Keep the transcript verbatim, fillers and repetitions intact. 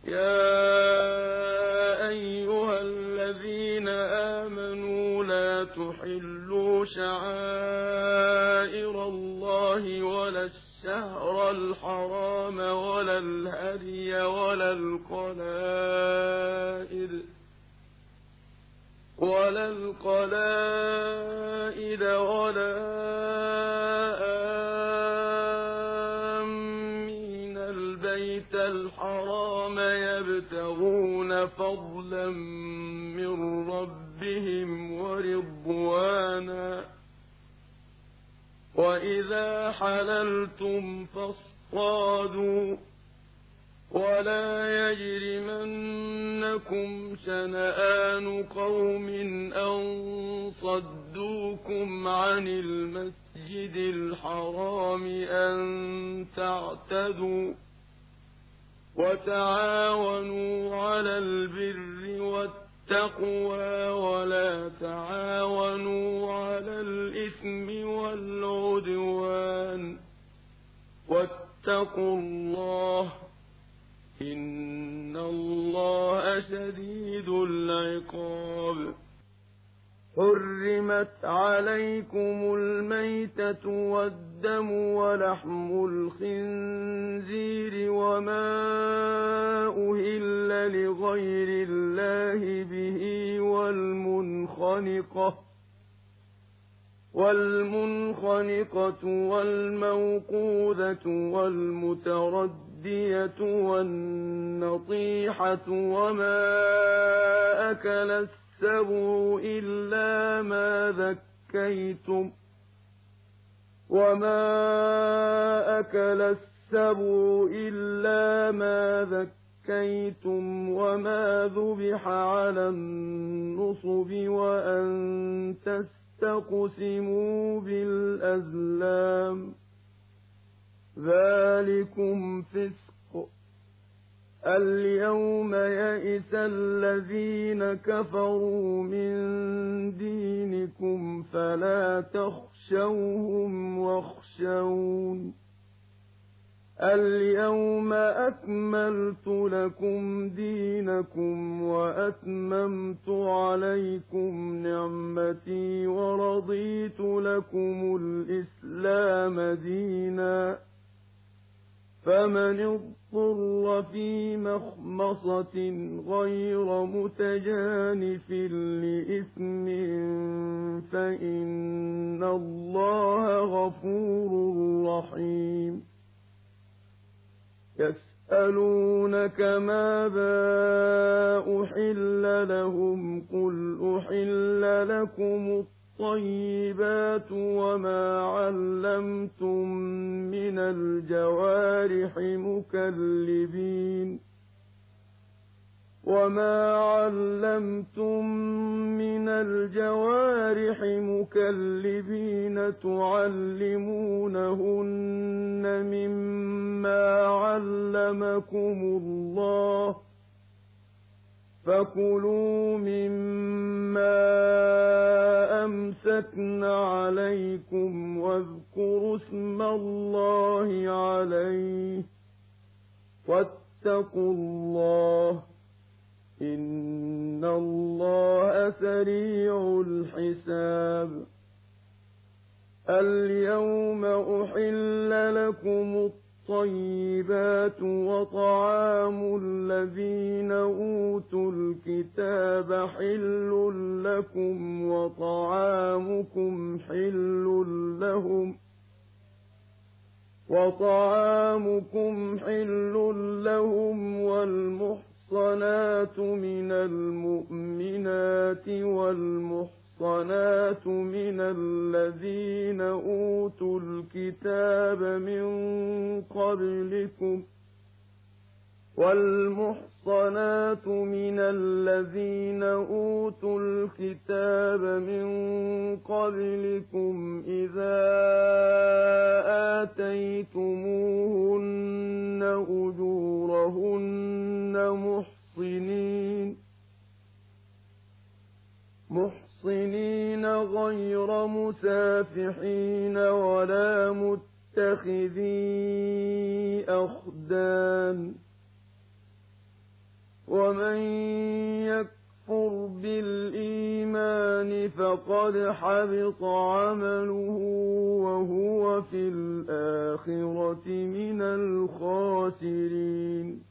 يا أيها الذين آمنوا لا تحلوا شعائر الله ولا الشهر الحرام ولا الهدي ولا القلائد ولا القلائد ولا آمين البيت الحرام يبتغون فضلا من ربهم ورضوانا وإذا حللتم فاصطادوا ولا يجرمنكم شنآن قوم أن صدوكم عن المسجد الحرام أن تعتدوا وتعاونوا على البر والتقوى ولا تعاونوا على الإثم والعدوان واتقوا الله إن الله شديد العقاب. حرمت عليكم الميتة والدم ولحم الخنزير وما أهل لغير الله به والمنخنقة والمنخنقة والموقوذة والمتردية والنطيحة وما أكل السبع إلا ما ذكيتم وما أكل السبع إلا ما ذكيتم وما ذبح على النصب وأن تستقسموا بالأزلام ذلكم فسق. اليوم يئس الذين كفروا من دينكم فلا تخشوهم واخشون اليوم أكملت لكم دينكم وأتممت عليكم نعمتي ورضيت لكم الإسلام دينا فمن اضطر في مخمصة غير متجانف لإثم فإن الله غفور رحيم. يسألونك ماذا أحل لهم قل أحل لكم الطيبات وما علمتم من الجوارح مكلبين وما علمتم من الجوارح مكلبين تعلمونهن مما علمكم الله فكلوا مما أمسكن عليكم واذكروا اسم الله عليه واتقوا الله إن الله سريع الحساب. اليوم أحل لكم الطيبات وطعام الذين أوتوا الكتاب حل لكم وطعامكم حل لهم وطعامكم حل لهم والمحصنات من المؤمنات والمحصنات من الذين أوتوا الكتاب من قبلكم والمحصنات من الذين أوتوا الكتاب من قبلكم إذا آتيتموهن أجورهن محصنين محصنين غير مسافحين ولا متخذي أخدان ومن يكفر بالإيمان فقد حبط عمله وهو في الآخرة من الخاسرين